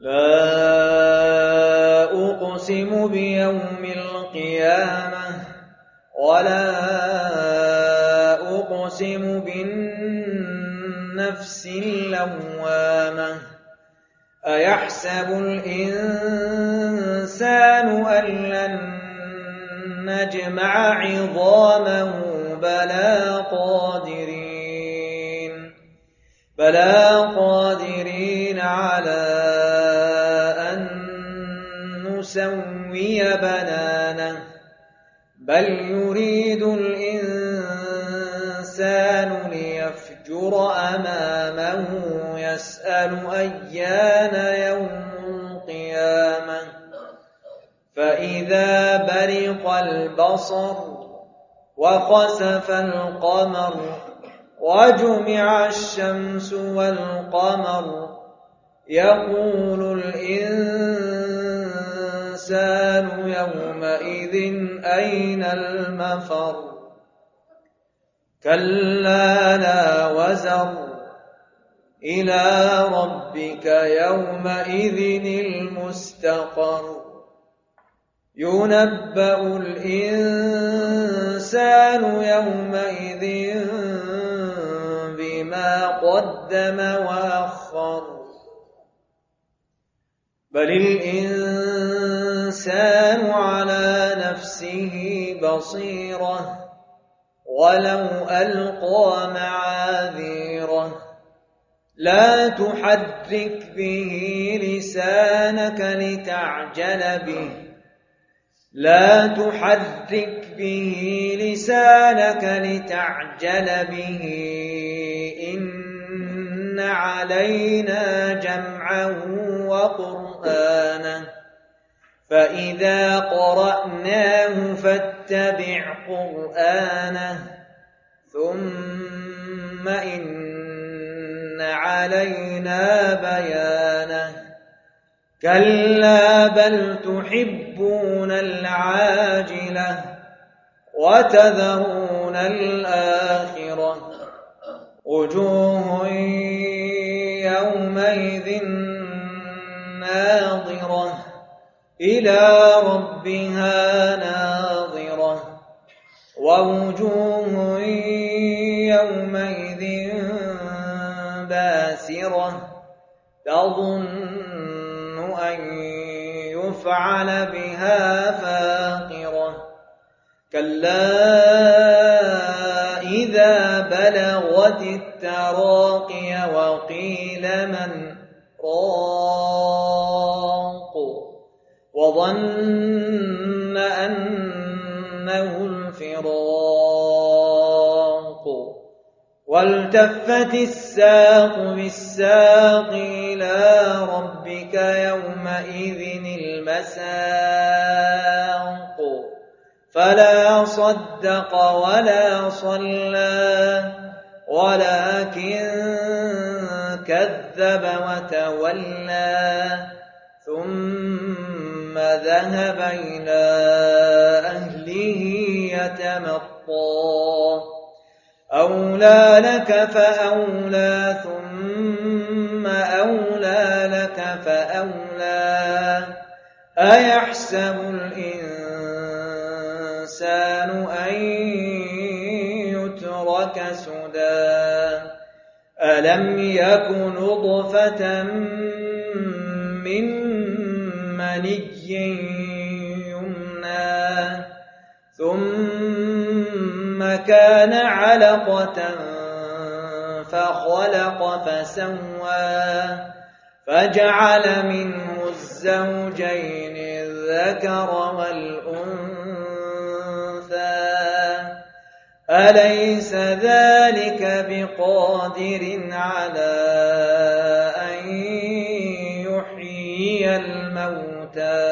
لا أقسم بيوم القيامة ولا أقسم بالنفس اللوامة أيحسب الإنسان أن لن نجمع عظامه بلى قادرين على أن نسوي بنانه بل يريد الإنسان ليفجر أمامه يسأل أيان يوم القيامة فإذا برق البصر وخسف القمر وجمع الشمس والقمر يقول الإنسان يومئذ أين المفر كلا لا وزر إلى ربك يومئذ المستقر ينبأ الإنسان يومئذ بما قدم وأخر بل الإنسان على نفسه بصيرة ولو ألقى معاذيره لا تحرك به لسانك لتعجل به إن علينا جمعه وقرآنه فإذا قرأناه فاتبع قرآنه ثم إن علينا بيانه كلا بل تحبون العاجلة وتذرون الآخرة وجوه يومئذ ناظرة إلى ربها ناظرة ووجوه يومئذ باسرة تظن أن يفعل بها فاقرة كلا إذا بلغت التراقي وقيل من راق وظن أنه الفراق والتفت الساق بالساق إلى ربك يومئذ المساق فلا صدق ولا صلى ولكن كذب وتولى ثم ذهب إلى أهله يتمطى أولى لك فأولى ثم أولى لك فأولى أيحسب الإنسان أن يترك سدى ألم يك نطفة من مني يمنى ثم كان علقة فخلق فسوى فجعل منه الزوجين الذكر والأنثى أليس ذلك بقادر على أن يحيي الموتى